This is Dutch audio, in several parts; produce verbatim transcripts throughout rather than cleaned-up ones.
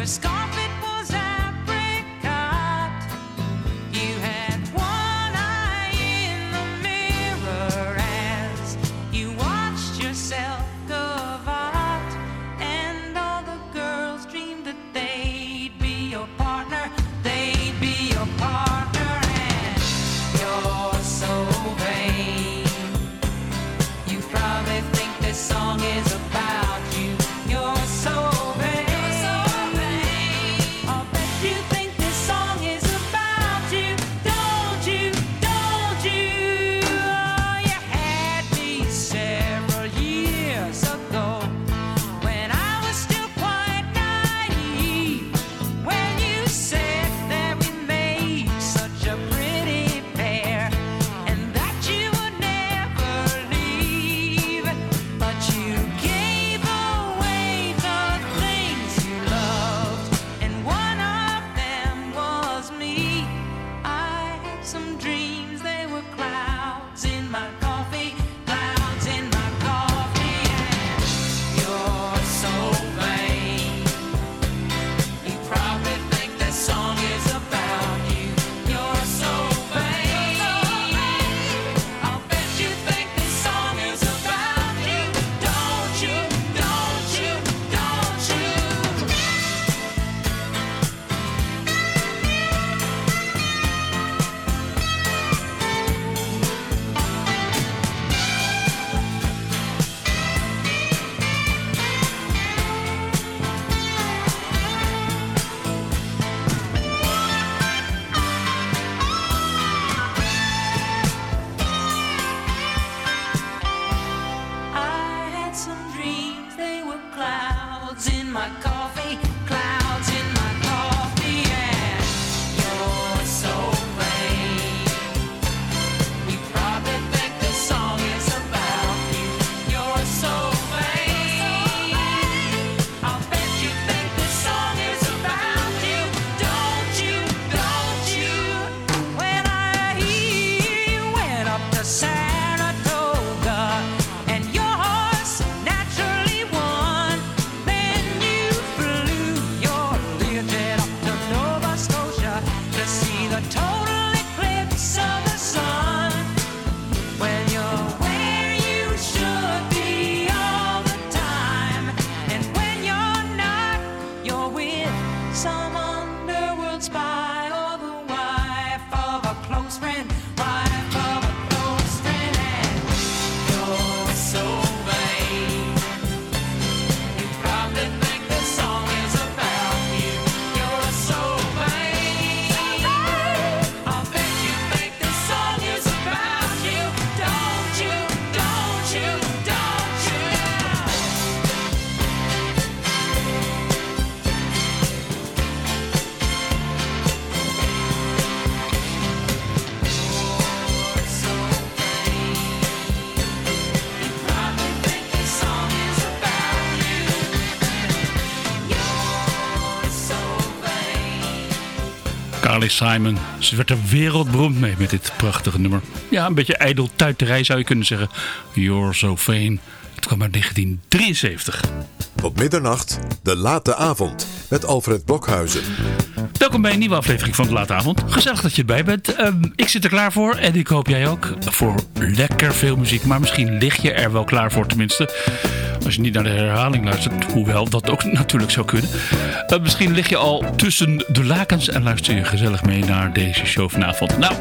Carly Simon. Ze werd er wereldberoemd mee met dit prachtige nummer. Ja, een beetje ijdeltuiterij zou je kunnen zeggen. You're So Vain. Het kwam uit negentien drieënzeventig. Tot middernacht, de late avond met Alfred Blokhuizen. Welkom bij een nieuwe aflevering van de Late Avond. Gezellig dat je erbij bent. Uh, ik zit er klaar voor en ik hoop jij ook. Voor lekker veel muziek, maar misschien lig je er wel klaar voor tenminste. Als je niet naar de herhaling luistert, hoewel dat ook natuurlijk zou kunnen. Uh, misschien lig je al tussen de lakens en luister je gezellig mee naar deze show vanavond. Nou,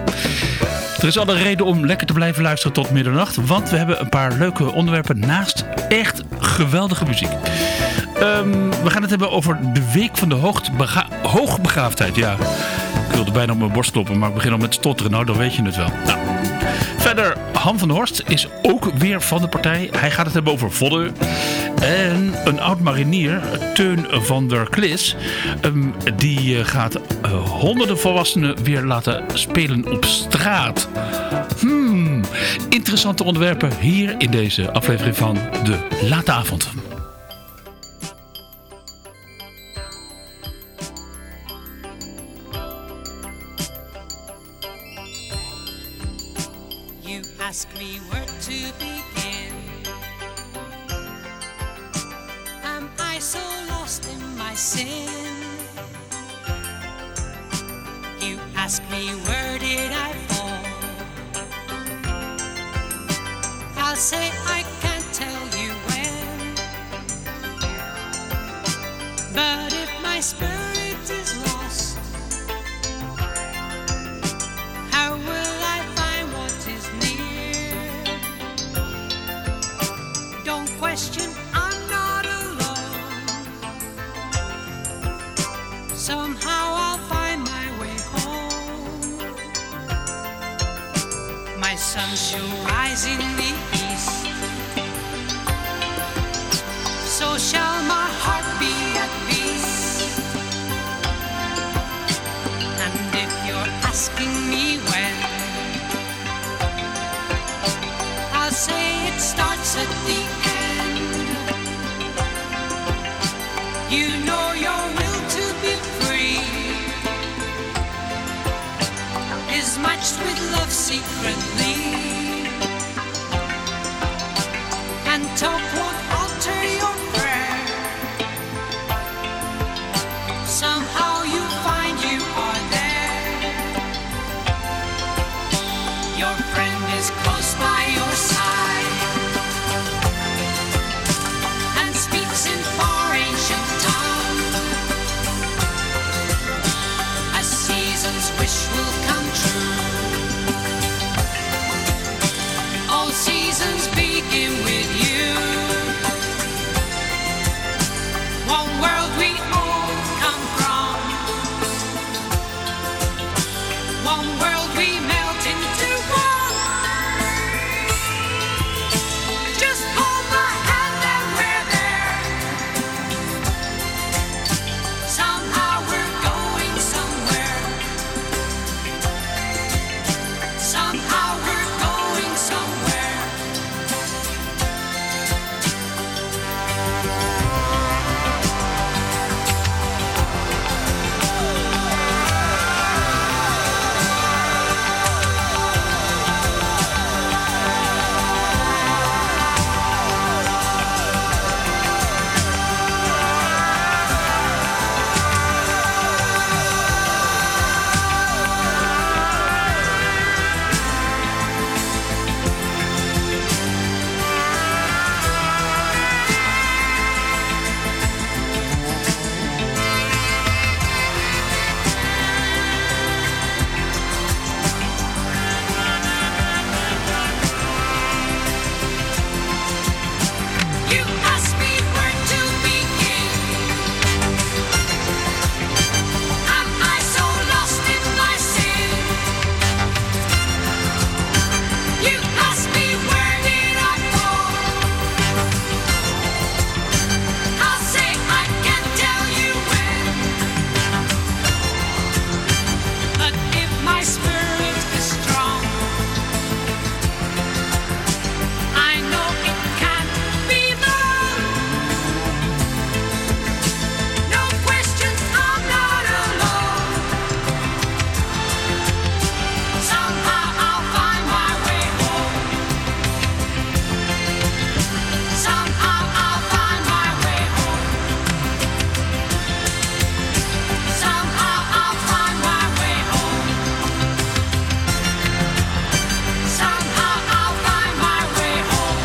er is alle reden om lekker te blijven luisteren tot middernacht. Want we hebben een paar leuke onderwerpen naast echt geweldige muziek. Um, we gaan het hebben over de week van de hoogtbega- hoogbegaafdheid. Ja, ik wilde bijna op mijn borst kloppen, maar ik begin al met stotteren. Nou, dan weet je het wel. Nou, verder, Han van der Horst is ook weer van de partij. Hij gaat het hebben over vodden. En een oud marinier, Teun van der Klis, um, die gaat uh, honderden volwassenen weer laten spelen op straat. Hmm, interessante onderwerpen hier in deze aflevering van de Late Avond. Ask me where to begin. Am I so lost in my sin? ask me where did I fall, I'll say I can't tell you when. But if my spirit is lost, how will I find what is near? Don't question, I'm not alone. Somehow I'll find my way home. My sun shall rise in the east, so shall my heart be at peace. And if you're asking me when, I'll say it starts at the end. You know your will to be free is matched with love secretly, and talk won't alter your prayer. Somehow you find you are there. Your friend is close by your side and speaks in far ancient tongue. A season's wish will come true. All seasons begin with you. One world we all come from, one world we melt into one. Just hold my hand and we're there. Somehow we're going somewhere. Somehow we're going somewhere. You ask me where to begin. Am I so lost in my sin? You ask me where did I fall, I'll say I can't tell you when. But if my spirit is strong, I know it can't be long. No questions, I'm not alone. Somehow I'll find my way home. Somehow I'll find my way home. Somehow I'll find my way home. Somehow I'll find my way home.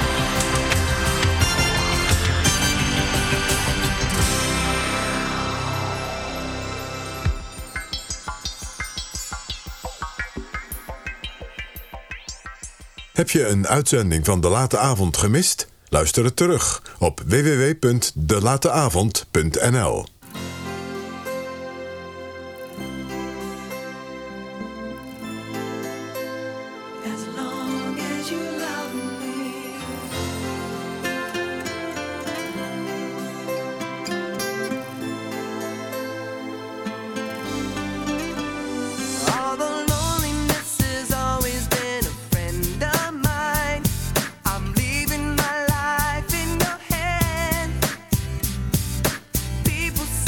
Heb je een uitzending van De Late Avond gemist? Luister het terug op w w w punt de late avond punt n l. As long as you love me, although loneliness has always been a friend of mine, I'm leaving my life in your hands. People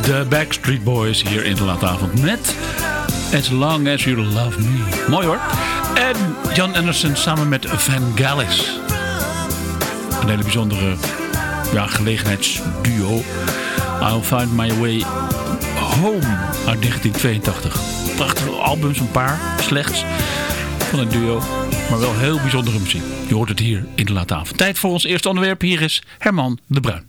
De Backstreet Boys hier in de late avond met As Long As You Love Me. Mooi hoor. En Jan Anderson samen met Vangelis. Een hele bijzondere ja, gelegenheidsduo. I'll Find My Way Home uit negentien tweeëntachtig. Prachtige albums, een paar, slechts, van een duo. Maar wel heel bijzondere muziek. Je hoort het hier in de late avond. Tijd voor ons eerste onderwerp. Hier is Herman de Bruin.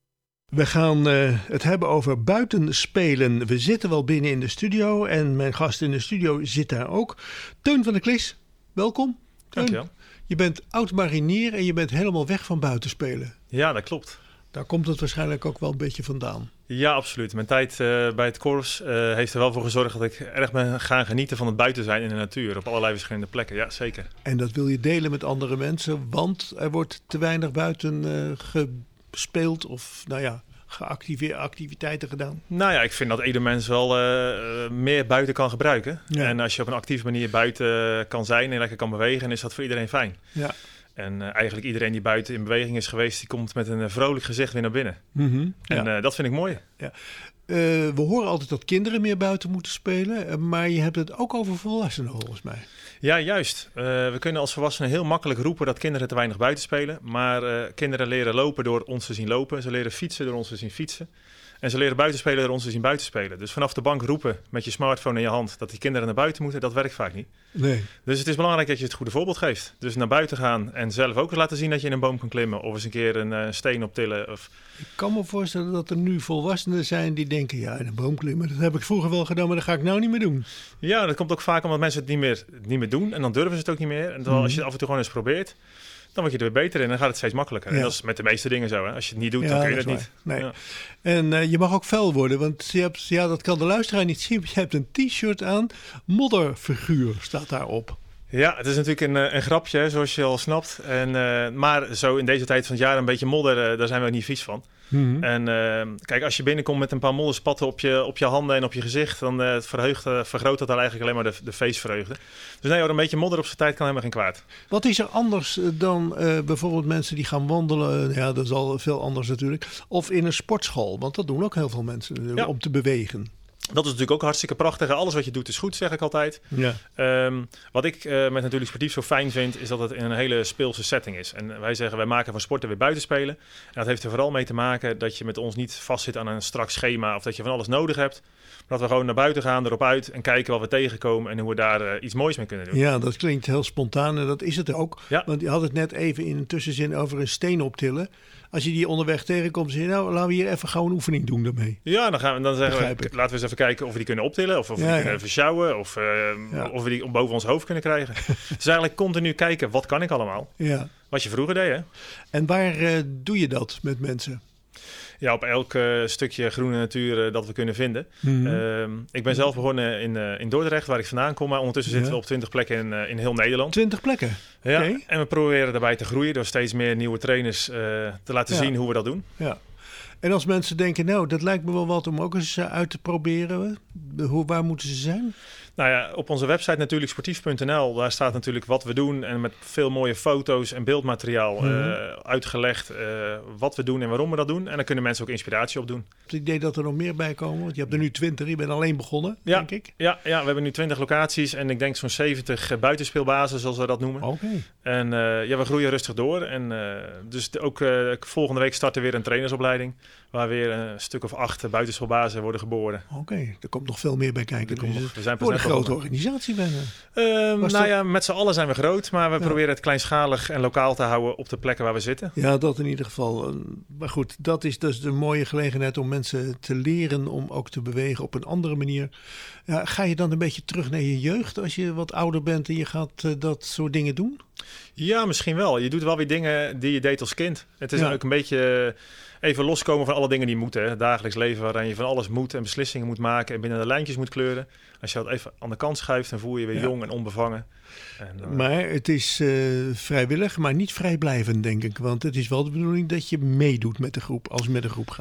We gaan uh, het hebben over buitenspelen. We zitten wel binnen in de studio en mijn gast in de studio zit daar ook. Teun van der Klis, welkom. Teun, Dankjewel. Je bent oud-marinier en je bent helemaal weg van buitenspelen. Ja, dat klopt. Daar komt het waarschijnlijk ook wel een beetje vandaan. Ja, absoluut. Mijn tijd uh, bij het korps uh, heeft er wel voor gezorgd dat ik erg ben gaan genieten van het buiten zijn in de natuur. Op allerlei verschillende plekken, ja zeker. En dat wil je delen met andere mensen, want er wordt te weinig buiten uh, gespeeld of nou ja, geactiveerde activiteiten gedaan. Nou ja, ik vind dat ieder mens wel uh, meer buiten kan gebruiken. Ja. En als je op een actieve manier buiten kan zijn en lekker kan bewegen, dan is dat voor iedereen fijn. Ja. En uh, eigenlijk iedereen die buiten in beweging is geweest, die komt met een uh, vrolijk gezicht weer naar binnen. Mm-hmm. En ja. uh, dat vind ik mooi. Ja. Uh, we horen altijd dat kinderen meer buiten moeten spelen, maar je hebt het ook over volwassenen volgens mij. Ja, juist. Uh, we kunnen als volwassenen heel makkelijk roepen dat kinderen te weinig buiten spelen. Maar uh, kinderen leren lopen door ons te zien lopen. Ze leren fietsen door ons te zien fietsen. En ze leren buiten spelen door ons te zien buiten spelen. Dus vanaf de bank roepen met je smartphone in je hand dat die kinderen naar buiten moeten, dat werkt vaak niet. Nee. Dus het is belangrijk dat je het goede voorbeeld geeft. Dus naar buiten gaan en zelf ook eens laten zien dat je in een boom kan klimmen. Of eens een keer een uh, steen optillen. Of... Ik kan me voorstellen dat er nu volwassenen zijn die denken, ja, in een boom klimmen, dat heb ik vroeger wel gedaan, maar dat ga ik nou niet meer doen. Ja, dat komt ook vaak omdat mensen het niet meer, niet meer doen. En dan durven ze het ook niet meer. En terwijl mm. als je het af en toe gewoon eens probeert, dan word je er weer beter in en dan gaat het steeds makkelijker. Ja. En dat is met de meeste dingen zo. Hè? Als je het niet doet, ja, dan kun je het niet. Nee. Ja. En uh, je mag ook fel worden, want je hebt, ja, dat kan de luisteraar niet zien. Je hebt een t-shirt aan, modderfiguur staat daarop. Ja, het is natuurlijk een, een grapje, zoals je al snapt. En, uh, maar zo in deze tijd van het jaar een beetje modder, uh, daar zijn we ook niet vies van. Mm-hmm. En uh, kijk, als je binnenkomt met een paar modderspatten op je, op je handen en op je gezicht, dan uh, verheugt, uh, vergroot dat dan eigenlijk alleen maar de, de feestvreugde. Dus nee hoor, een beetje modder op zijn tijd kan helemaal geen kwaad. Wat is er anders dan uh, bijvoorbeeld mensen die gaan wandelen? Uh, ja, dat is al veel anders natuurlijk. Of in een sportschool, want dat doen ook heel veel mensen uh, ja. om te bewegen. Dat is natuurlijk ook hartstikke prachtig. Alles wat je doet is goed, zeg ik altijd. Ja. Um, wat ik uh, met Natuurlijk Sportief zo fijn vind, is dat het in een hele speelse setting is. En wij zeggen, wij maken van sporten weer buitenspelen. En dat heeft er vooral mee te maken dat je met ons niet vastzit aan een strak schema of dat je van alles nodig hebt. Maar dat we gewoon naar buiten gaan, erop uit en kijken wat we tegenkomen en hoe we daar uh, iets moois mee kunnen doen. Ja, dat klinkt heel spontaan en dat is het ook. Ja. Want je had het net even in een tussenzin over een steen optillen. Als je die onderweg tegenkomt, zeg je, nou, laten we hier even gauw een oefening doen daarmee. Ja, dan gaan we dan zeggen Begrijp we, ik. laten we eens even kijken of we die kunnen optillen, of of we Ja, die ja. kunnen versjouwen, of, uh, Ja. of we die boven ons hoofd kunnen krijgen. Dus eigenlijk continu kijken, wat kan ik allemaal? Ja. Wat je vroeger deed, hè? En waar uh, doe je dat met mensen? Ja, op elk uh, stukje groene natuur uh, dat we kunnen vinden. Mm-hmm. Uh, ik ben zelf begonnen in, uh, in Dordrecht, waar ik vandaan kom. Maar ondertussen Ja. zitten we op twintig plekken in, uh, in heel Nederland. Twintig plekken? Ja, Okay. en we proberen daarbij te groeien door steeds meer nieuwe trainers uh, te laten Ja. zien hoe we dat doen. Ja. En als mensen denken, nou, dat lijkt me wel wat om ook eens uh, uit te proberen. Hoe, waar moeten ze zijn? Nou ja, op onze website natuurlijk sportief punt n l, daar staat natuurlijk wat we doen en met veel mooie foto's en beeldmateriaal Mm-hmm. uh, uitgelegd uh, wat we doen en waarom we dat doen. En dan kunnen mensen ook inspiratie op doen. Het idee dat er nog meer bij komen, want je hebt er nu twintig, je bent alleen begonnen, Ja, denk ik. ja, ja, we hebben nu twintig locaties en ik denk zo'n zeventig uh, buitenspeelbazen, zoals we dat noemen. Oké. Okay. En uh, ja, we groeien rustig door. En uh, dus de, ook uh, volgende week starten weer een trainersopleiding, waar weer een stuk of acht uh, buitenspeelbazen worden geboren. Oké, okay. Er komt nog veel meer bij kijken. Er komt Dus nog- we zijn pas wordt een net grote begonnen. organisatie bijna. Um, Was nou dat- ja, met z'n allen zijn we groot, maar we Ja. proberen het kleinschalig en lokaal te houden op de plekken waar we zitten. Ja, dat in ieder geval. Maar goed, dat is dus een mooie gelegenheid om mensen te leren om ook te bewegen op een andere manier. Ja, ga je dan een beetje terug naar je jeugd als je wat ouder bent en je gaat uh, dat soort dingen doen? Ja, misschien wel. Je doet wel weer dingen die je deed als kind. Het is Ja. ook een beetje even loskomen van alle dingen die moeten. Hè. Het dagelijks leven waarin je van alles moet en beslissingen moet maken en binnen de lijntjes moet kleuren. Als je dat even aan de kant schuift, dan voel je je weer Ja. jong en onbevangen. En, uh, Maar het is uh, vrijwillig, maar niet vrijblijvend, denk ik. Want het is wel de bedoeling dat je meedoet met de groep, als je met de groep gaat.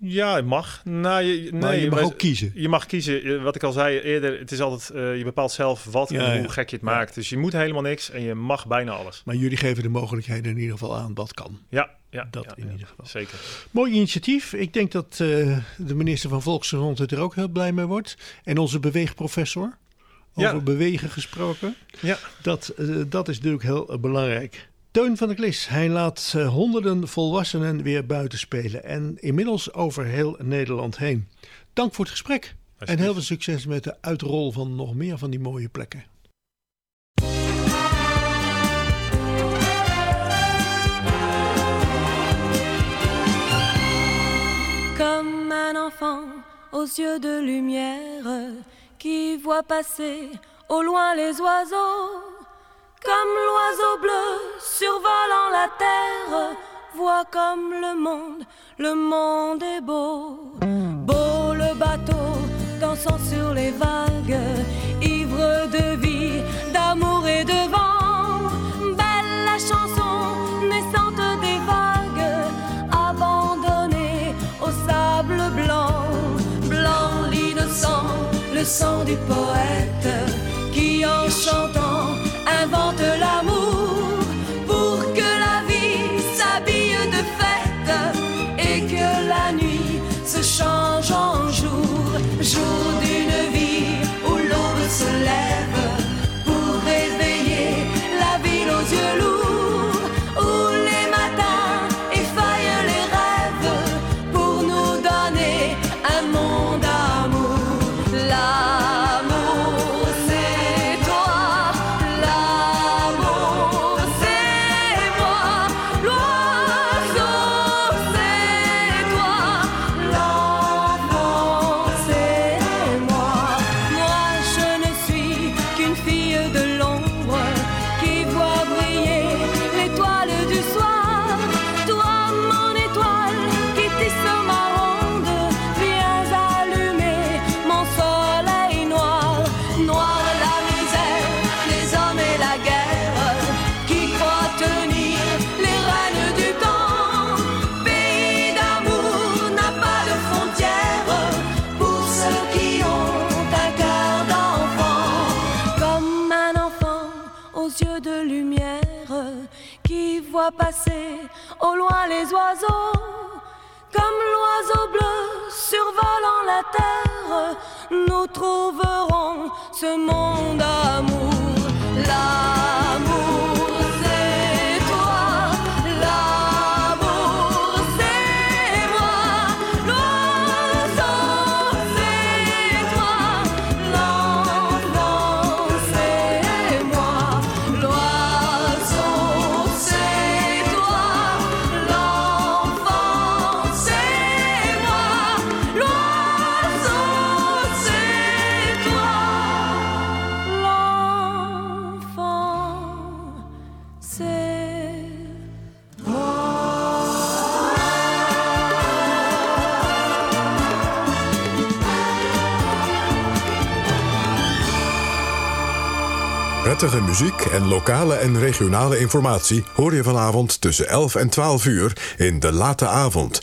Ja, het mag. Nou, je, nee, Maar je mag maar ook kiezen. Je mag kiezen. Wat ik al zei eerder, het is altijd, uh, je bepaalt zelf wat Ja, en ja. hoe gek je het maakt. Dus je moet helemaal niks en je mag bijna alles. Maar jullie geven de mogelijkheden in ieder geval aan wat kan. Ja, ja Dat ja, in ja, ieder geval. Zeker. Mooi initiatief. Ik denk dat uh, de minister van Volksgezondheid er ook heel blij mee wordt. En onze beweegprofessor, over Ja. bewegen gesproken. Ja. Dat, uh, dat is natuurlijk heel uh, belangrijk. Teun van der Klis, hij laat uh, honderden volwassenen weer buiten spelen. En inmiddels over heel Nederland heen. Dank voor het gesprek. En heel veel succes met de uitrol van nog meer van die mooie plekken. Comme un enfant aux yeux de lumière qui voit passer au loin les oiseaux. Comme l'oiseau bleu survolant la terre, vois comme le monde, le monde est beau. Beau le bateau dansant sur les vagues, ivre de vie, d'amour et de vent. Belle la chanson naissante des vagues, abandonnée au sable blanc. Blanc l'innocent, le sang du poète qui en chantant invente l'amour pour que la vie s'habille de fête et que la nuit se change en jour, jour d'une vie où l'aube se lève pour réveiller la ville aux yeux lourds, où les matins effeuillent les rêves pour nous donner un monde d'amour. L'amour c'est toi, l'amour c'est moi, l'oiseau c'est toi, l'enfant c'est moi. Moi je ne suis qu'une fille de l'ombre qui voit briller l'étoile du soir. Toi mon étoile qui tisse ma ronde, viens allumer mon soleil noir. Noir la misère, les hommes et la guerre qui croient tenir les règnes du temps. Pays d'amour n'a pas de frontières pour ceux qui ont un cœur d'enfant. Comme un enfant aux yeux de lumière qui voit passer au loin les oiseaux. Comme l'oiseau bleu survolant la terre, nous trouverons ce monde d'amour. L'amour c'est toi, l'amour c'est moi, l'oiseau c'est toi, l'enfant c'est moi, l'oiseau c'est toi, l'enfant c'est moi, l'oiseau c'est toi, l'enfant c'est Prettige muziek en lokale en regionale informatie hoor je vanavond tussen elf en twaalf uur in De Late Avond.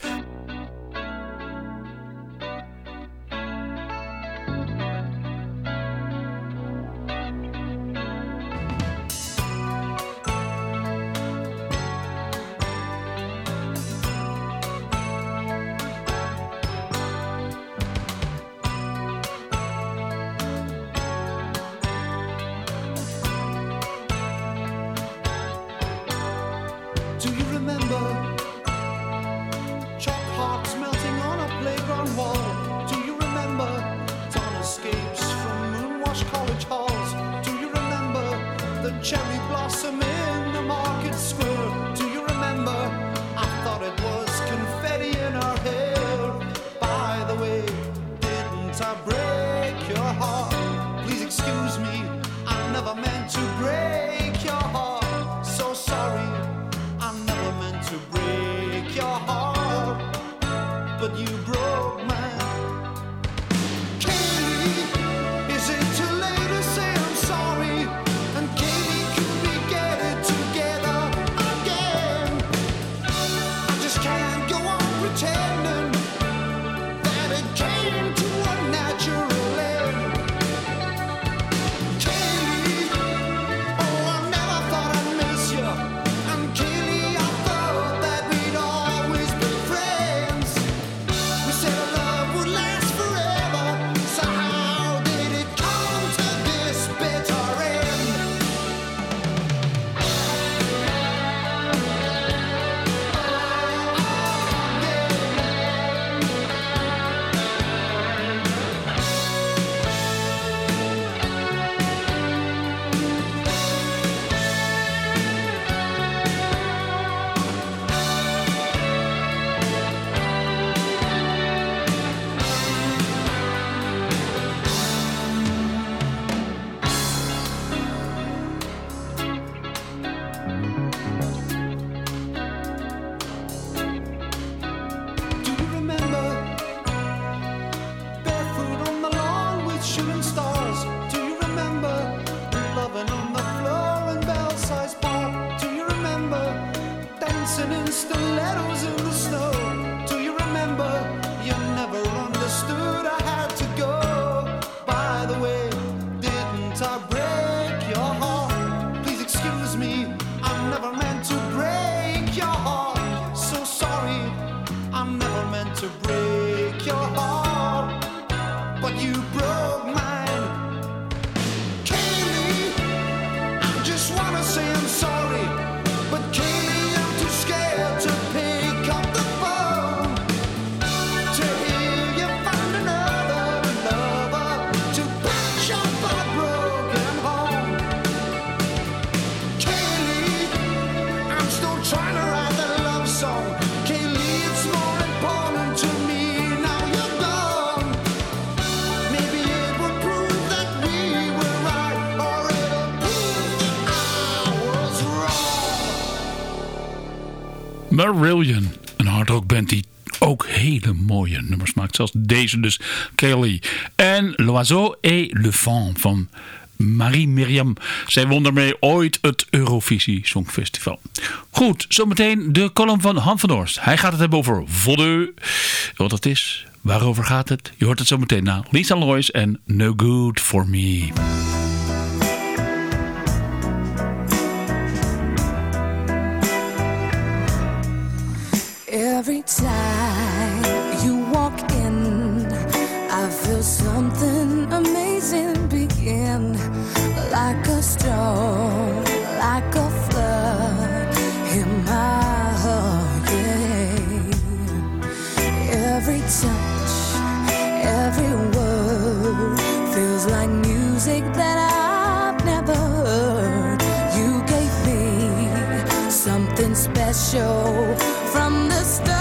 Do you remember chalk hearts melting on a playground wall? Do you remember dawn escapes from moonwashed college halls? Do you remember the cherry blossom in the market square? Do you remember I thought it was confetti in our hair? By the way, didn't I break your heart? Please excuse me, I never meant to break your heart. So sorry, I never meant to break your heart, but you broke mine. Katie, is it too late to say I'm sorry? And Katie, could we get it together again? I just can't go on pretending to break your heart, but you broke mine. Kaylee, I just wanna say I'm sorry, but Kaylee, I'm too scared to pick up the phone to hear you found another lover to patch up our broken home. Kaylee, I'm still trying to write the love song. Kaylee, it's more important to me now you're gone. Maybe it will prove that we were right, or it'll prove that I was wrong. Marillion, een hardrockband die ook hele mooie nummers maakt. Zoals deze dus, Kaylee. En L'Oiseau et le Vent van Marie Myriam. Zij won daarmee ooit het Eurovisie Songfestival. Goed, zometeen de column van Han van Horst. Hij gaat het hebben over Vaudou. Wat dat is, waarover gaat het? Je hoort het zometeen na Lisa Lois en No Good For Me. Every time you walk in, I feel something amazing begin. Like a storm, like a flood in my heart, yeah. Every touch, every word feels like music that I've never heard. You gave me something special from the start.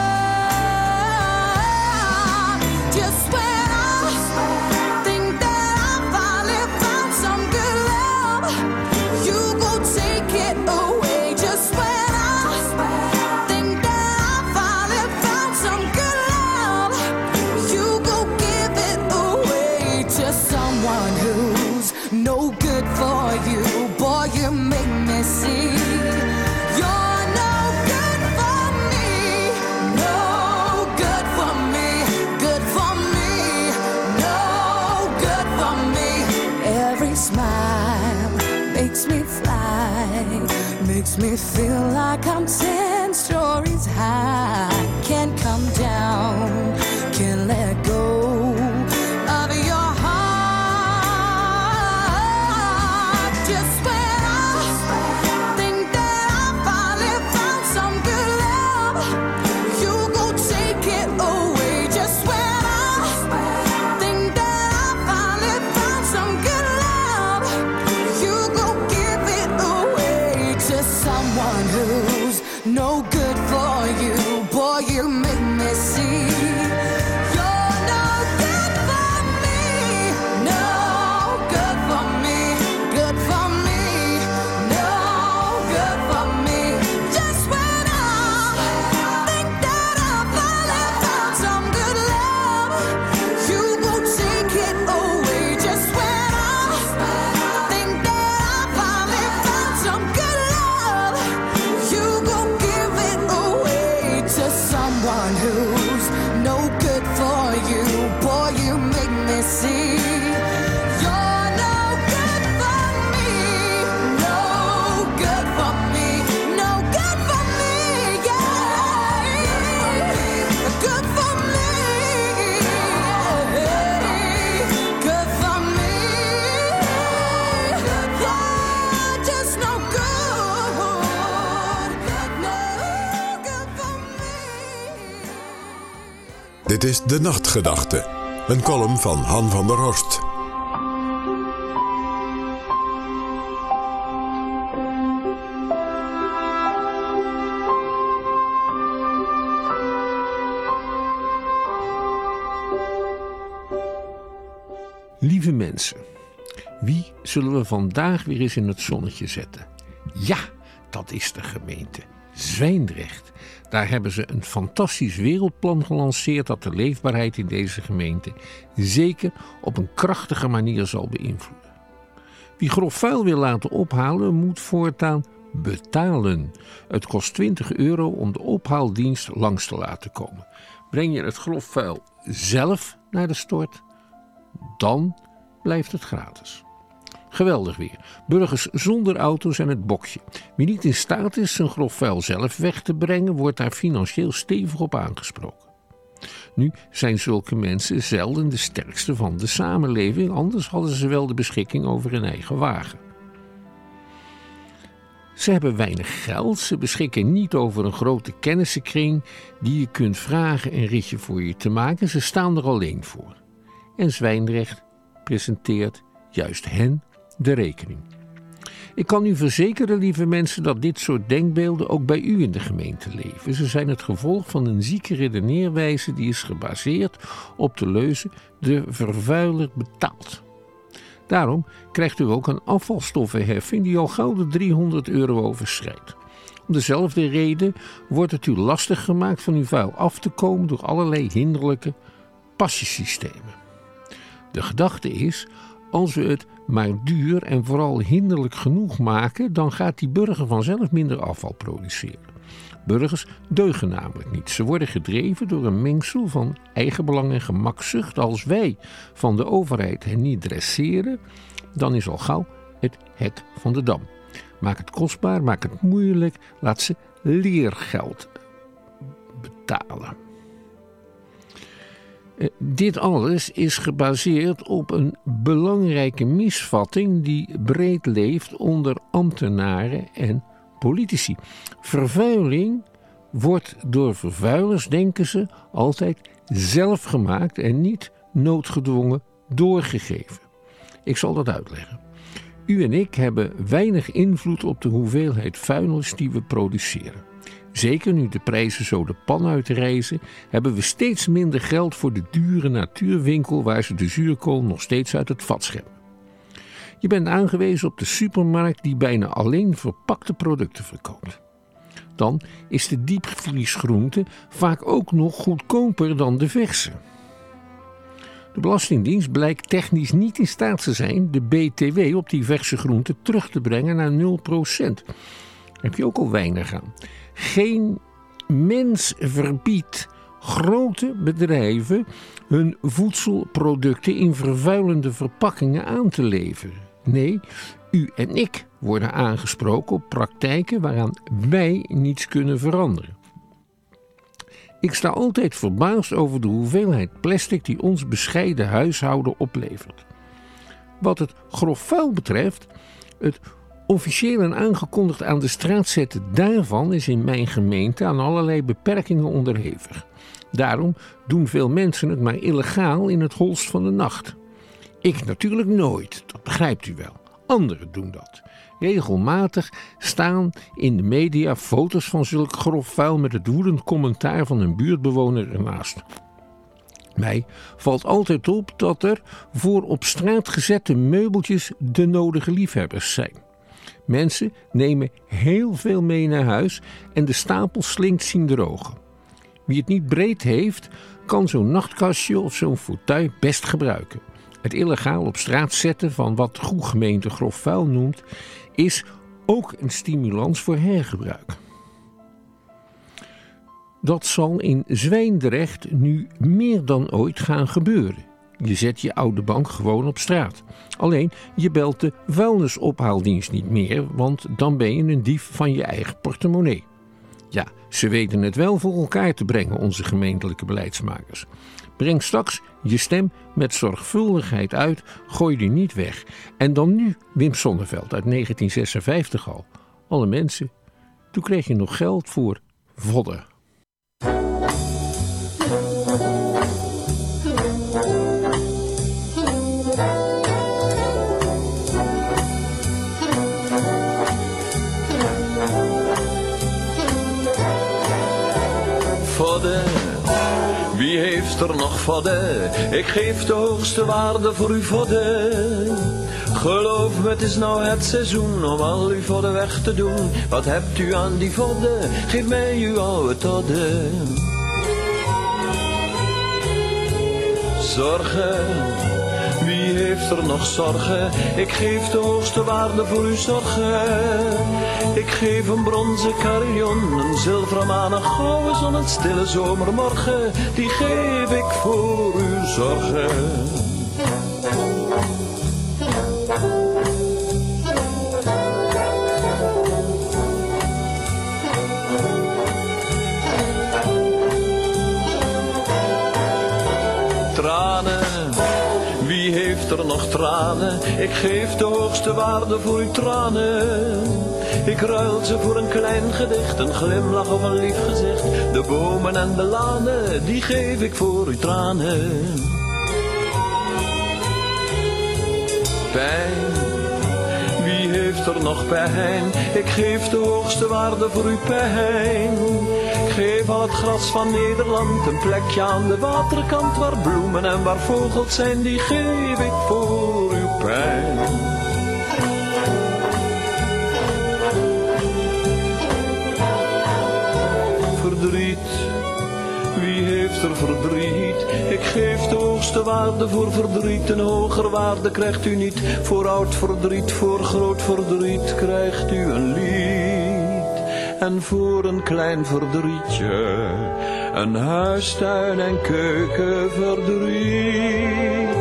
Just when I think that I finally found some good love, you go take it away. Just when I think that I finally found some good love, you go give it away to someone who's no good for you. Boy, you make me see you're no good for me, no good for me, good for me, no good for me. Every smile makes me fly, makes me feel like I'm ten stories high. Can't come down, can't let go of your heart. Just when I think that I finally found some good love, you go take it away. Just when I think that I finally found some good love, you go give it away to someone who's no good for you. Boy, you make me see you're no good for me, no good for me, good for me, no good for me. Just when I think that I finally found some good love, you go take it away. Just when I think that I finally found some good love, you go give it away to someone who's no good for you. Boy, you make me see you're no good for me, no good for me, no good for me, yeah, good for me, good for me, yeah, just no good, no good for me. Dit is De Nachtgedachte, een column van Han van der Horst. Lieve mensen, wie zullen we vandaag weer eens in het zonnetje zetten? Ja, dat is de gemeente Zwijndrecht. Daar hebben ze een fantastisch wereldplan gelanceerd dat de leefbaarheid in deze gemeente zeker op een krachtige manier zal beïnvloeden. Wie grof vuil wil laten ophalen, moet voortaan betalen. Het kost twintig euro om de ophaaldienst langs te laten komen. Breng je het grof vuil zelf naar de stort, dan blijft het gratis. Geweldig weer. Burgers zonder auto's en het bokje. Wie niet in staat is zijn grof vuil zelf weg te brengen, wordt daar financieel stevig op aangesproken. Nu zijn zulke mensen zelden de sterkste van de samenleving, anders hadden ze wel de beschikking over een eigen wagen. Ze hebben weinig geld, ze beschikken niet over een grote kennissenkring die je kunt vragen een ritje voor je te maken, ze staan er alleen voor. En Zwijndrecht presenteert juist hen de rekening. Ik kan u verzekeren, lieve mensen, dat dit soort denkbeelden ook bij u in de gemeente leven. Ze zijn het gevolg van een zieke redeneerwijze die is gebaseerd op de leuze de vervuiler betaalt. Daarom krijgt u ook een afvalstoffenheffing die al gauw de driehonderd euro overschrijdt. Om dezelfde reden wordt het u lastig gemaakt van uw vuil af te komen door allerlei hinderlijke passiesystemen. De gedachte is, als we het maar duur en vooral hinderlijk genoeg maken, dan gaat die burger vanzelf minder afval produceren. Burgers deugen namelijk niet. Ze worden gedreven door een mengsel van eigenbelang en gemakzucht. Als wij van de overheid hen niet dresseren, dan is al gauw het hek van de dam. Maak het kostbaar, maak het moeilijk, laat ze leergeld betalen. Dit alles is gebaseerd op een belangrijke misvatting die breed leeft onder ambtenaren en politici. Vervuiling wordt door vervuilers, denken ze, altijd zelf gemaakt en niet noodgedwongen doorgegeven. Ik zal dat uitleggen. U en ik hebben weinig invloed op de hoeveelheid vuilnis die we produceren. Zeker nu de prijzen zo de pan uitreizen, hebben we steeds minder geld voor de dure natuurwinkel waar ze de zuurkool nog steeds uit het vat scheppen. Je bent aangewezen op de supermarkt die bijna alleen verpakte producten verkoopt. Dan is de diepvriesgroente vaak ook nog goedkoper dan de verse. De Belastingdienst blijkt technisch niet in staat te zijn de B T W op die verse groenten terug te brengen naar nul procent. Daar heb je ook al weinig aan. Geen mens verbiedt grote bedrijven hun voedselproducten in vervuilende verpakkingen aan te leveren. Nee, u en ik worden aangesproken op praktijken waaraan wij niets kunnen veranderen. Ik sta altijd verbaasd over de hoeveelheid plastic die ons bescheiden huishouden oplevert. Wat het grof vuil betreft, het officieel en aangekondigd aan de straat zetten daarvan is in mijn gemeente aan allerlei beperkingen onderhevig. Daarom doen veel mensen het maar illegaal in het holst van de nacht. Ik natuurlijk nooit, dat begrijpt u wel. Anderen doen dat. Regelmatig staan in de media foto's van zulk grof vuil met het woedend commentaar van een buurtbewoner ernaast. Mij valt altijd op dat er voor op straat gezette meubeltjes de nodige liefhebbers zijn. Mensen nemen heel veel mee naar huis en de stapel slinkt zien drogen. Wie het niet breed heeft, kan zo'n nachtkastje of zo'n fauteuil best gebruiken. Het illegaal op straat zetten van wat de goede gemeente grof vuil noemt, is ook een stimulans voor hergebruik. Dat zal in Zwijndrecht nu meer dan ooit gaan gebeuren. Je zet je oude bank gewoon op straat. Alleen, je belt de vuilnisophaaldienst niet meer, want dan ben je een dief van je eigen portemonnee. Ja, ze weten het wel voor elkaar te brengen, onze gemeentelijke beleidsmakers. Breng straks je stem met zorgvuldigheid uit, gooi die niet weg. En dan nu Wim Sonneveld uit negentien zesenvijftig al. Alle mensen, toen kreeg je nog geld voor vodden. Vodden, wie heeft er nog vodden? Ik geef de hoogste waarde voor uw vodden. Geloof me, het is nou het seizoen om al uw vodden weg te doen. Wat hebt u aan die vodden? Geef mij uw oude todden. Zorgen, wie heeft er nog zorgen? Ik geef de hoogste waarde voor uw zorgen. Ik geef een bronzen carillon, een zilveren maan, een gouden zon, een stille zomermorgen. Die geef ik voor uw zorgen. heeft er nog tranen. Ik geef de hoogste waarde voor uw tranen. Ik ruil ze voor een klein gedicht, een glimlach of een lief gezicht. De bomen en de lanen, die geef ik voor uw tranen. Pijn, wie heeft er nog pijn? Ik geef de hoogste waarde voor uw pijn. Ik geef al het gras van Nederland een plekje aan de waterkant. Waar bloemen en waar vogels zijn, die geef ik voor uw pijn. Verdriet, wie heeft er verdriet? Ik geef de hoogste waarde voor verdriet. Een hoger waarde krijgt u niet. Voor oud verdriet, voor groot verdriet krijgt u een lied. En voor een klein verdrietje, een huis, tuin en keuken verdrietje,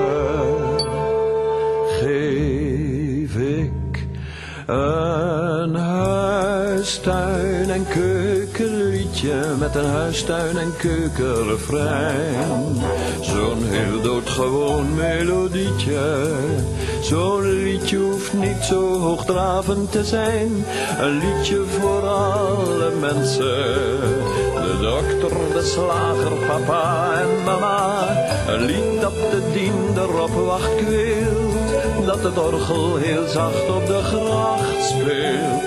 geef ik een huis, tuin en keukenliedje met een huis, tuin en keukenrefrein. Zo'n heel doodgewoon melodietje. Zo'n liedje hoeft niet zo hoogdravend te zijn. Een liedje voor alle mensen. De dokter, de slager, papa en mama. Een lied dat de diender op wacht kweelt. Dat het orgel heel zacht op de gracht speelt.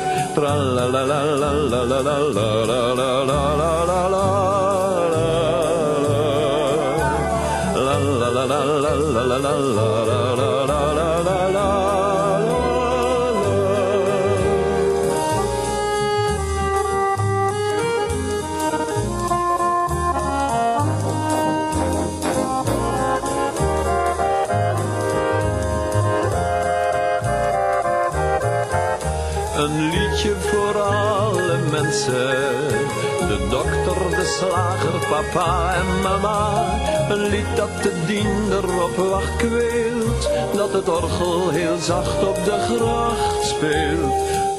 Een liedje voor alle mensen. De dokter, de slager, papa en mama. Een lied dat de diender op wacht kweelt. Dat het orgel heel zacht op de gracht speelt.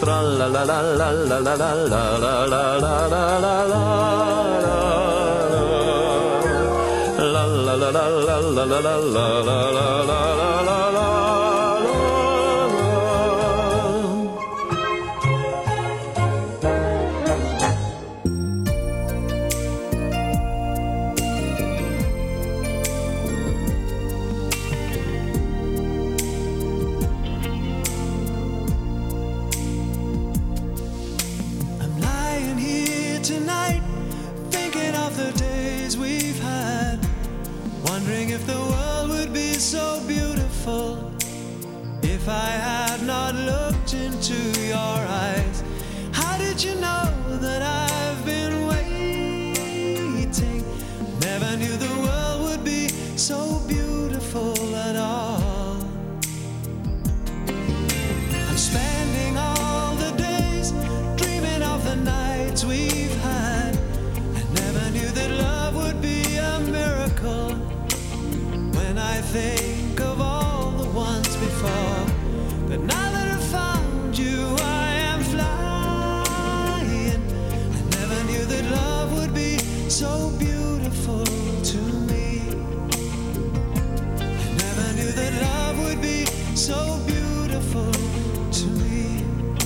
If I had not looked into your eyes, how did you know that I've been waiting? Never knew the world would be so beautiful at all. I'm spending all the days dreaming of the nights we've had. I never knew that love would be a miracle. When I think of all the ones before, but now that I've found you, I am flying. I never knew that love would be so beautiful to me. I never knew that love would be so beautiful to me.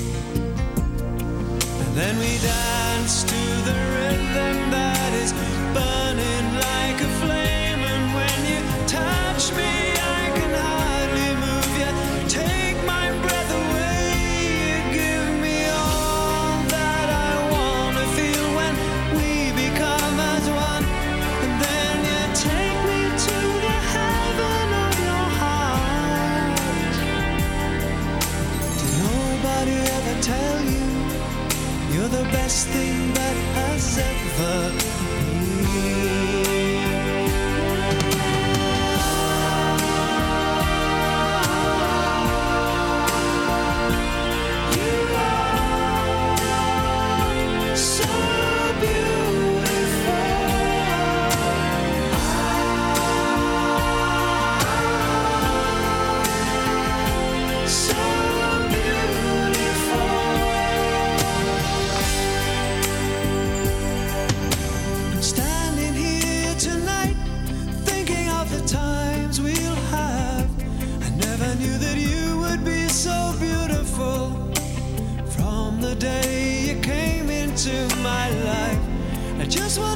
And then we dance to the rhythm that is burning like a flame. And when you touch me, I can hardly move yet. Take my breath away. You give me all that I want to feel when we become as one. And then you take me to the heaven of your heart. Did nobody ever tell you you're the best thing that has ever been?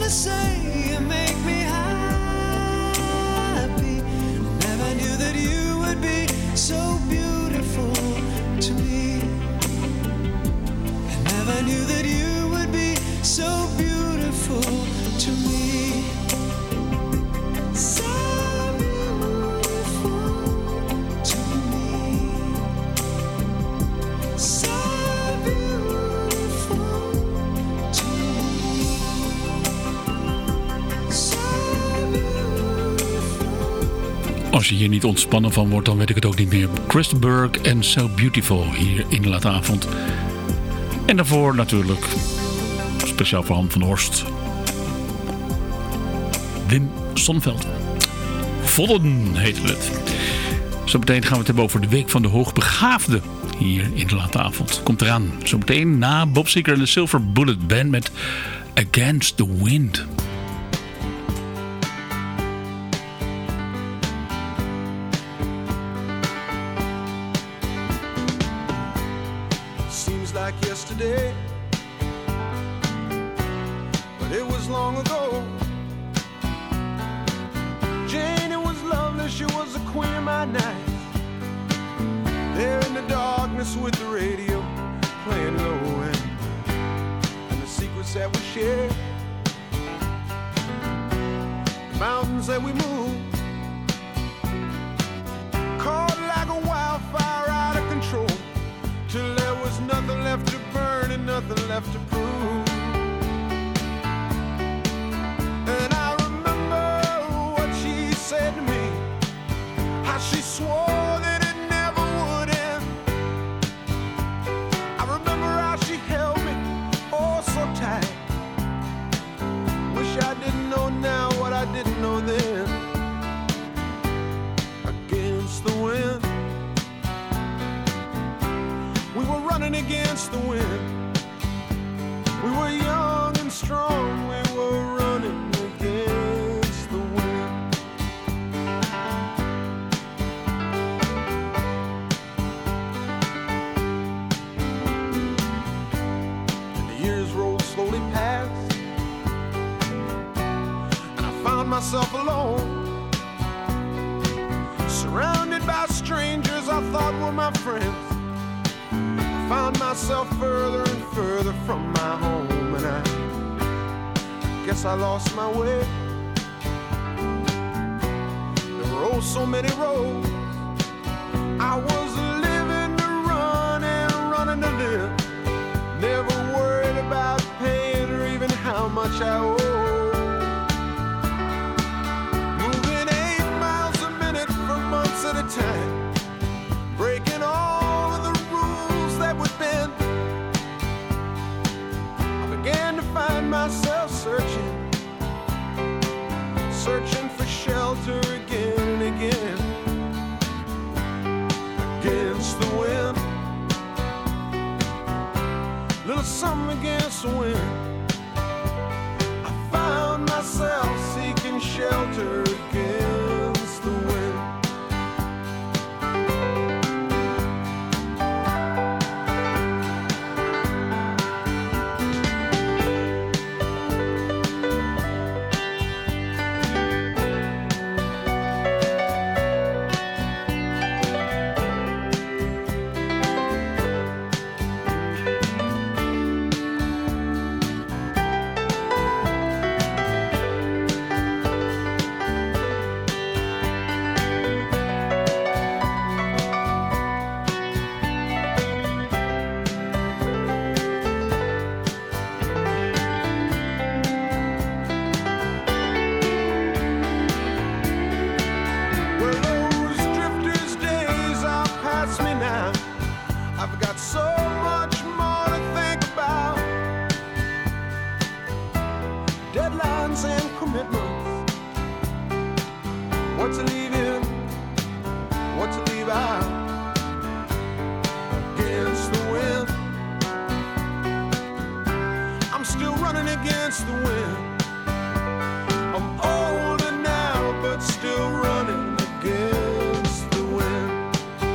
say you make me happy. Never knew that you would be so beautiful to me. I never knew that you would be so beautiful to me. So beautiful to me. So beautiful to me. So beautiful. Als je hier niet ontspannen van wordt, dan weet ik het ook niet meer. Chris Berg en So Beautiful hier in de late avond. En daarvoor natuurlijk, speciaal voor Han van Horst, Wim Sonneveld. Vodden heette het. Zometeen gaan we het hebben over de Week van de Hoogbegaafden hier in de late avond. Komt eraan. Zometeen na Bob Seger en de Silver Bullet Band met Against the Wind. Seems like yesterday, but it was long ago. Jane, it was lovely, she was the queen of my night. There in the darkness with the radio playing low end, and the secrets that we shared, the mountains that we moved, caught like a wildfire out of control, till there was nothing left to burn and nothing left to prove. And I remember what she said to me, how she swore that it never would end. I remember how she held me oh so tight. Wish I didn't know now what I didn't know then. Against the wind, we were running against the wind. We were young and strong, we were running against the wind. And the years rolled slowly past, and I found myself alone, surrounded by strangers I thought were my friends. Found myself further and further from my home, and I guess I lost my way. There were oh so many roads. I was living to run and running to live, never worried about paying or even how much I owe. Moving eight miles a minute for months at a time, breaking all of the rules that would bend. I began to find myself searching, searching for shelter again and again. Against the wind, little something against the wind. I found myself seeking shelter against the wind. What to leave in, what to leave out. Against the wind, I'm still running against the wind. I'm older now, but still running against the wind.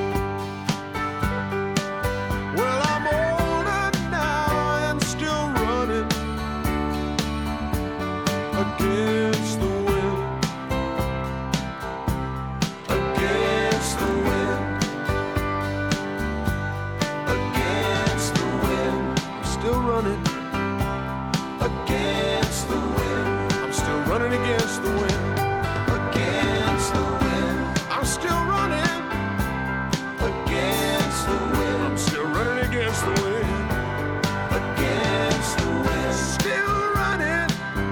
Well, I'm older now and still running against the wind, against the wind, against the wind. I'm still running against the wind. I'm still running against the wind, against the wind. I'm still running against the wind. I'm still running against the wind, against the wind. Still running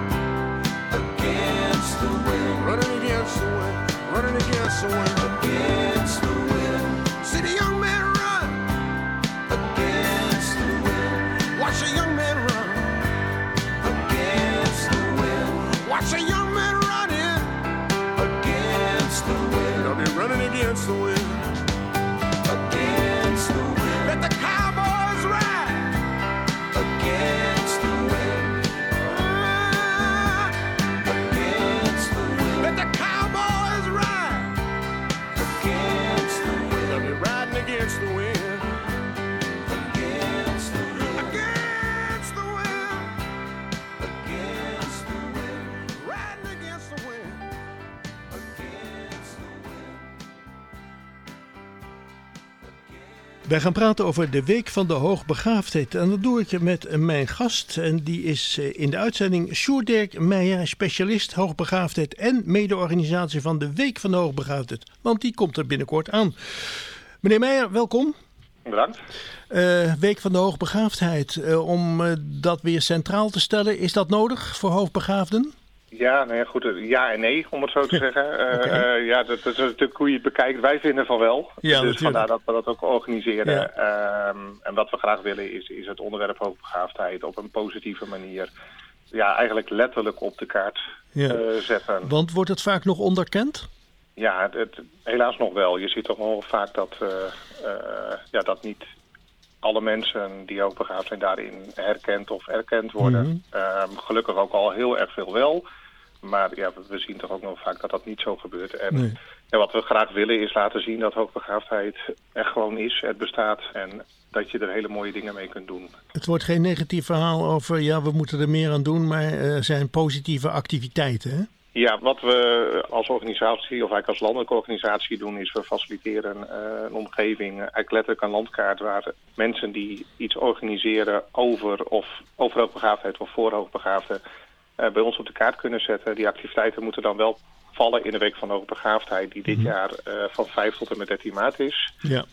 against the wind, running against the wind, running against the wind, against the wind. See the young man run against the wind. Watch a young man run against the wind. Watch a young man running against the wind. I'll be running against the wind, against the wind. Let the cowboys ride against the wind, ah, against the wind. Let the cowboys ride against the wind. I'll be riding against the wind, against the wind, against the wind, against the wind, riding against the wind, against the wind. Wij gaan praten over de Week van de Hoogbegaafdheid. En dat doe ik met mijn gast. En die is in de uitzending Sjoerd Meijer, specialist hoogbegaafdheid en mede-organisatie van de Week van de Hoogbegaafdheid. Want die komt er binnenkort aan. Meneer Meijer, welkom. Bedankt. Uh, Week van de Hoogbegaafdheid. Uh, om uh, dat weer centraal te stellen, is dat nodig voor hoogbegaafden? Ja, nou ja, goed, ja en nee, om het zo te zeggen. Uh, Okay. uh, ja, dat, dat is natuurlijk hoe je het bekijkt. Wij vinden van wel. Ja, dus natuurlijk. vandaar dat we dat ook organiseren. Ja. Um, en wat we graag willen is, is het onderwerp hoogbegaafdheid op een positieve manier, ja, eigenlijk letterlijk op de kaart Ja. uh, zetten. Want wordt het vaak nog onderkend? Ja, het, het, helaas nog wel. Je ziet toch wel vaak dat, uh, uh, ja, dat niet alle mensen die hoogbegaafd zijn daarin herkend of erkend worden. Mhm. Um, gelukkig ook al heel erg veel wel. Maar ja, we, we zien toch ook nog vaak dat dat niet zo gebeurt. En Nee. ja, wat we graag willen is laten zien dat hoogbegaafdheid er gewoon is, het bestaat. En dat je er hele mooie dingen mee kunt doen. Het wordt geen negatief verhaal over, ja, we moeten er meer aan doen, maar er zijn positieve activiteiten, hè? Ja, wat we als organisatie, of eigenlijk als landelijke organisatie doen, is we faciliteren uh, een omgeving, eigenlijk letterlijk een landkaart, waar mensen die iets organiseren over of over hoogbegaafdheid of voor hoogbegaafden uh, bij ons op de kaart kunnen zetten. Die activiteiten moeten dan wel vallen in de Week van de Hoogbegaafdheid, die dit jaar uh, van vijf tot en met dertien maart is. Ja.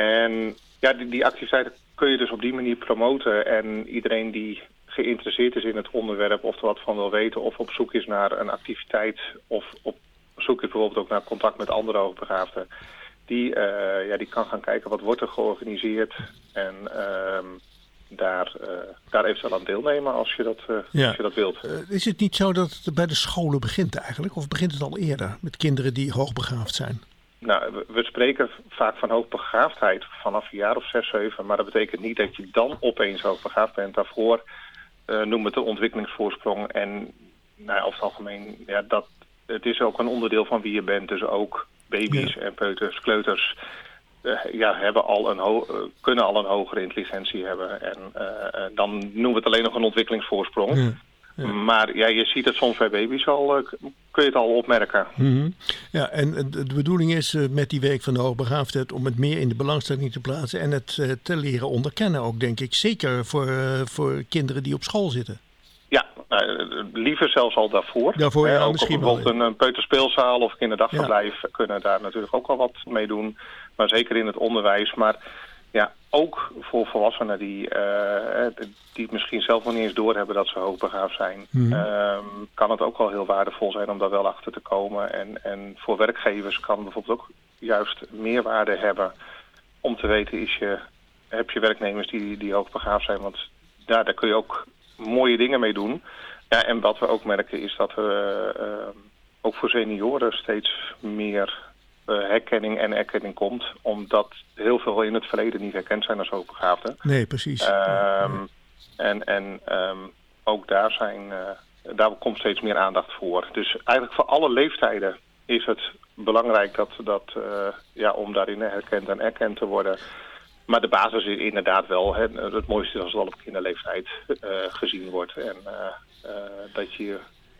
En ja, die, die activiteiten kun je dus op die manier promoten. En iedereen die geïnteresseerd is in het onderwerp, of er wat van wil weten, of op zoek is naar een activiteit, of op zoek is bijvoorbeeld ook naar contact met andere hoogbegaafden, die, uh, ja, die kan gaan kijken wat wordt er georganiseerd en uh, daar, uh, daar eventueel aan deelnemen als je dat, uh, Ja. als je dat wilt. Uh, is het niet zo dat het bij de scholen begint eigenlijk? Of begint het al eerder met kinderen die hoogbegaafd zijn? Nou, we, we spreken vaak van hoogbegaafdheid vanaf een jaar of zes, zeven, maar dat betekent niet dat je dan opeens hoogbegaafd bent. Daarvoor uh, noemen we het de ontwikkelingsvoorsprong. En nou ja, over het algemeen, ja, dat, het is ook een onderdeel van wie je bent. Dus ook baby's Ja. en peuters, kleuters uh, ja, hebben al een ho- uh, kunnen al een hogere intelligentie hebben. En uh, uh, dan noemen we het alleen nog een ontwikkelingsvoorsprong. Ja. Ja. Maar ja, je ziet het soms bij baby's al, uh, kun je het al opmerken. Mm-hmm. Ja, en uh, de bedoeling is uh, met die Week van de Hoogbegaafdheid om het meer in de belangstelling te plaatsen en het uh, te leren onderkennen ook, denk ik. Zeker voor, uh, voor kinderen die op school zitten. Ja, uh, liever zelfs al daarvoor. Daarvoor, ja, uh, ook misschien op wel, bijvoorbeeld een, een peuterspeelzaal of kinderdagverblijf kunnen daar natuurlijk ook al wat mee doen. Maar zeker in het onderwijs. Maar ja, ook voor volwassenen die, uh, die het misschien zelf nog niet eens doorhebben dat ze hoogbegaafd zijn. Mhm. Uh, kan het ook wel heel waardevol zijn om daar wel achter te komen. En, en voor werkgevers kan het bijvoorbeeld ook juist meerwaarde hebben om te weten, is je, heb je werknemers die, die hoogbegaafd zijn. Want ja, daar kun je ook mooie dingen mee doen. Ja, en wat we ook merken is dat er uh, ook voor senioren steeds meer uh, herkenning en erkenning komt. Omdat heel veel in het verleden niet herkend zijn als hoogbegaafden. Nee, precies. Um, ja. En, en um, ook daar, zijn, uh, daar komt steeds meer aandacht voor. Dus eigenlijk voor alle leeftijden is het belangrijk dat, dat, uh, ja, om daarin herkend en erkend te worden. Maar de basis is inderdaad wel, hè, het mooiste is als het al op kinderleeftijd uh, gezien wordt. En uh, uh, dat je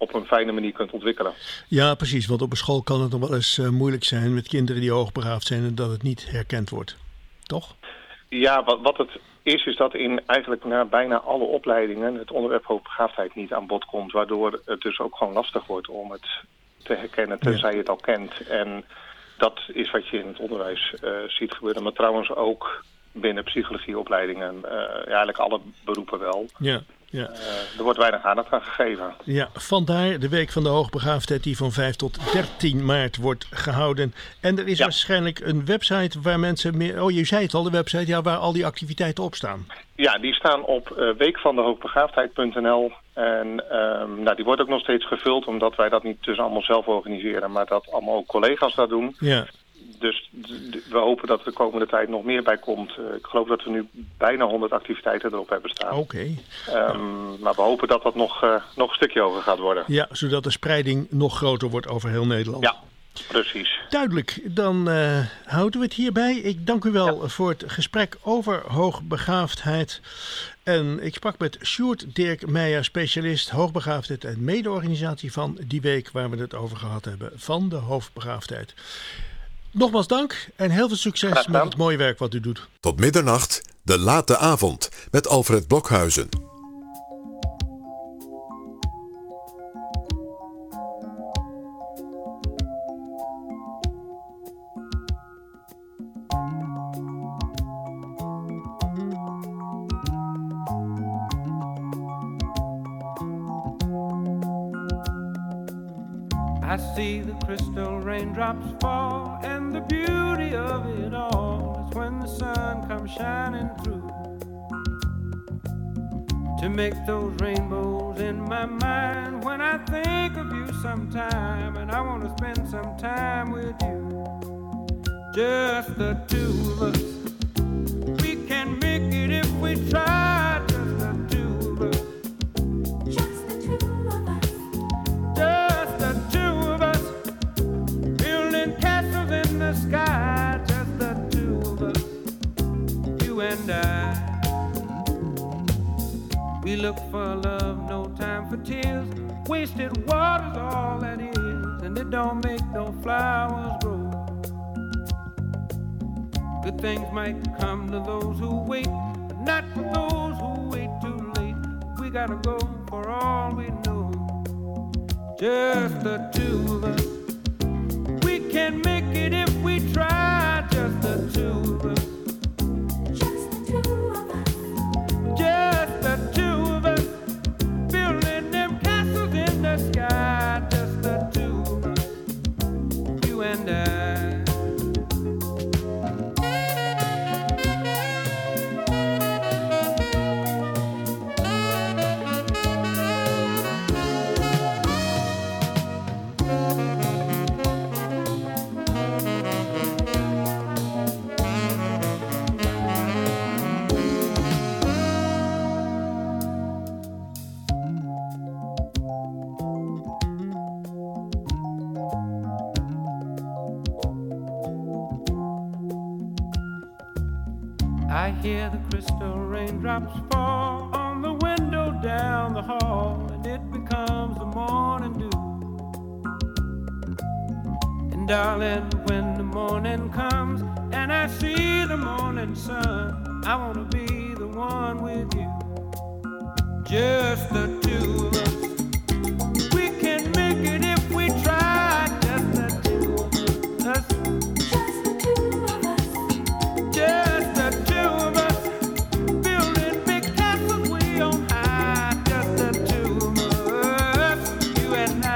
op een fijne manier kunt ontwikkelen. Ja, precies. Want op een school kan het nog wel eens uh, moeilijk zijn met kinderen die hoogbegaafd zijn en dat het niet herkend wordt. Toch? Ja, wat, wat het is, is dat in eigenlijk naar bijna alle opleidingen het onderwerp hoogbegaafdheid niet aan bod komt. Waardoor het dus ook gewoon lastig wordt om het te herkennen, tenzij je het al kent. En dat is wat je in het onderwijs uh, ziet gebeuren. Maar trouwens ook binnen psychologieopleidingen, uh, ja, eigenlijk alle beroepen wel. Ja. Ja. Uh, er wordt weinig aandacht aan gegeven. Ja, vandaar de Week van de Hoogbegaafdheid die van vijf tot dertien maart wordt gehouden. En er is ja. waarschijnlijk een website waar mensen meer... Oh, je zei het al, de website, ja, waar al die activiteiten op staan. Ja, die staan op uh, weekvandehoogbegaafdheid punt n l. En um, nou, die wordt ook nog steeds gevuld, omdat wij dat niet dus allemaal zelf organiseren, maar dat allemaal ook collega's dat doen. Ja. Dus we hopen dat er de komende tijd nog meer bij komt. Uh, ik geloof dat we nu bijna honderd activiteiten erop hebben staan. Oké. Okay. Um, maar we hopen dat dat nog, uh, nog een stukje hoger gaat worden. Ja, zodat de spreiding nog groter wordt over heel Nederland. Ja, precies. Duidelijk. Dan uh, houden we het hierbij. Ik dank u wel ja. voor het gesprek over hoogbegaafdheid. En ik sprak met Sjoerd Dirk Meijer, specialist hoogbegaafdheid en mede-organisatie van die week waar we het over gehad hebben, van de hoogbegaafdheid. Nogmaals dank en heel veel succes met het mooie werk wat u doet. Tot middernacht, de late avond met Alfred Blokhuizen. I see the crystal raindrops fall, and the beauty of it all is when the sun comes shining through to make those rainbows in my mind when I think of you sometime, and I want to spend some time with you, just the two of us. We can make it if we try, just the two of us. Just the two of us. Just the two of us. Building castles in the sky, just the two of us. You and I. We look for love, no time for tears. Wasted water's all that is, and it don't make no flowers grow. Good things might come to those who wait, but not for those who wait too late. We gotta go for all we know. Just the two of us. We can make it if we try. Just the two of us. Just the two of us. Just the two of us. Building them castles in the sky. Just the two of us. You and I. I hear the crystal raindrops fall on the window down the hall, and it becomes the morning dew. And darling, when the morning comes and I see the morning sun, I want to be the one with you. Just the two of us. We can make it if we try. Just the two of us. Just the two of us. Just the two of us. Building big castles way on high. Just the two of us. You and I.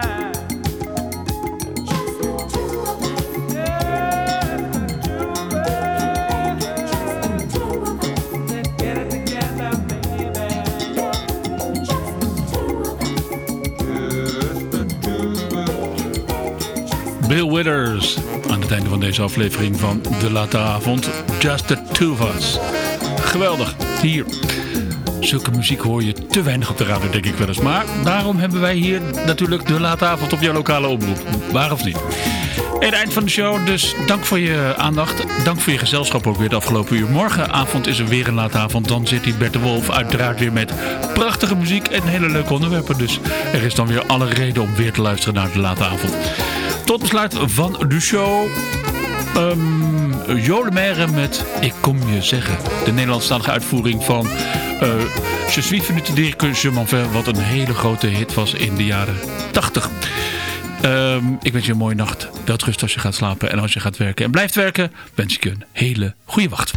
Just the two of us. Just the two of us. Just the two of us. Let's get it together, baby. Just the two of us. Just the two of us. Bill Withers aan het einde van deze aflevering van De Late Avond. Just the Two of Us. Geweldig. Hier. Zulke muziek hoor je te weinig op de radio, denk ik wel eens. Maar daarom hebben wij hier natuurlijk De Late Avond op jouw lokale omroep. Waar of niet? Het eind van de show, dus dank voor je aandacht. Dank voor je gezelschap ook weer de afgelopen uur. Morgenavond is er weer een late avond. Dan zit hier Bert de Wolf uiteraard weer met prachtige muziek en hele leuke onderwerpen. Dus er is dan weer alle reden om weer te luisteren naar de late avond. Tot besluit van de show. Um, Jo Le Maire met Ik kom je zeggen. De Nederlandstalige uitvoering van uh, Je suis venu te dire que je m'en vais. Wat een hele grote hit was in de jaren tachtig. Um, ik wens je een mooie nacht. Welrust als je gaat slapen en als je gaat werken. En blijft werken, wens ik je een hele goede wacht.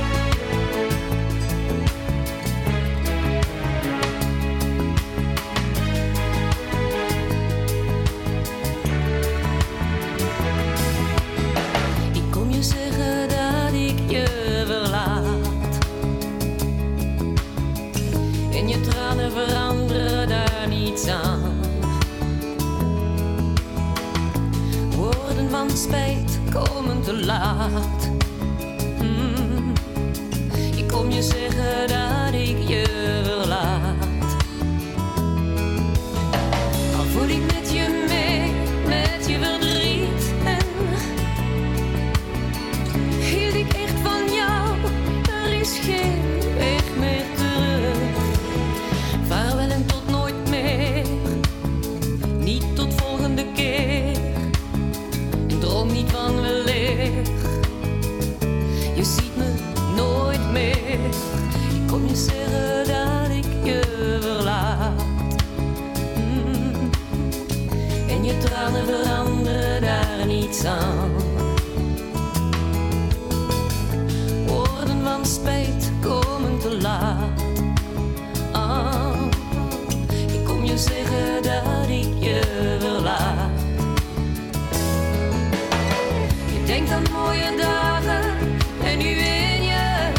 Spijt komen te laat. Hmm. Ik kom je zeggen dat ik je verlaat. Al voel ik met je mee, met je verdriet. En hield ik echt van jou, er is geen weg meer terug. Vaarwel en tot nooit meer, niet tot volgende keer. Droom niet van weleer, je ziet me nooit meer. Ik kom je zeggen dat ik je verlaat. Mm. En je tranen veranderen daar niets aan. Woorden van spijt komen te laat. Ah. Ik kom je zeggen dat ik je verlaat. Denk aan mooie dagen en nu ween je.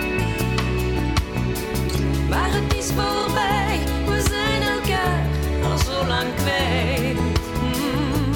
Maar het is voorbij, we zijn elkaar al zo lang kwijt. Mm.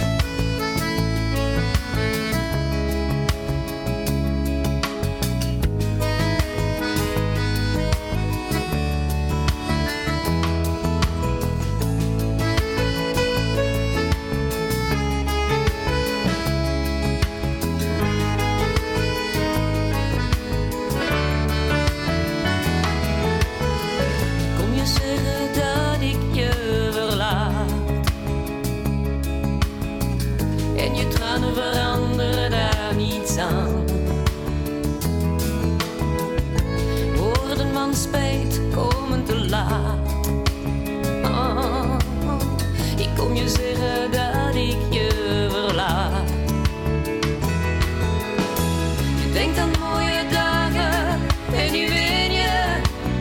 Veranderen daar niets aan. Woorden van spijt komen te laat. Oh, ik kom je zeggen dat ik je verlaat. Je denkt aan mooie dagen en nu ween je.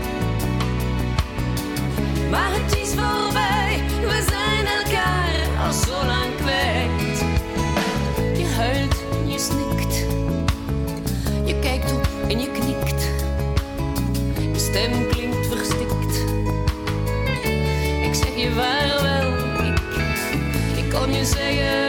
Maar het is voorbij, we zijn elkaar al zo lang kwijt. Je huilt en je snikt. Je kijkt op en je knikt. Je stem klinkt verstikt. Ik zeg je vaarwel, ik, ik kon je zeggen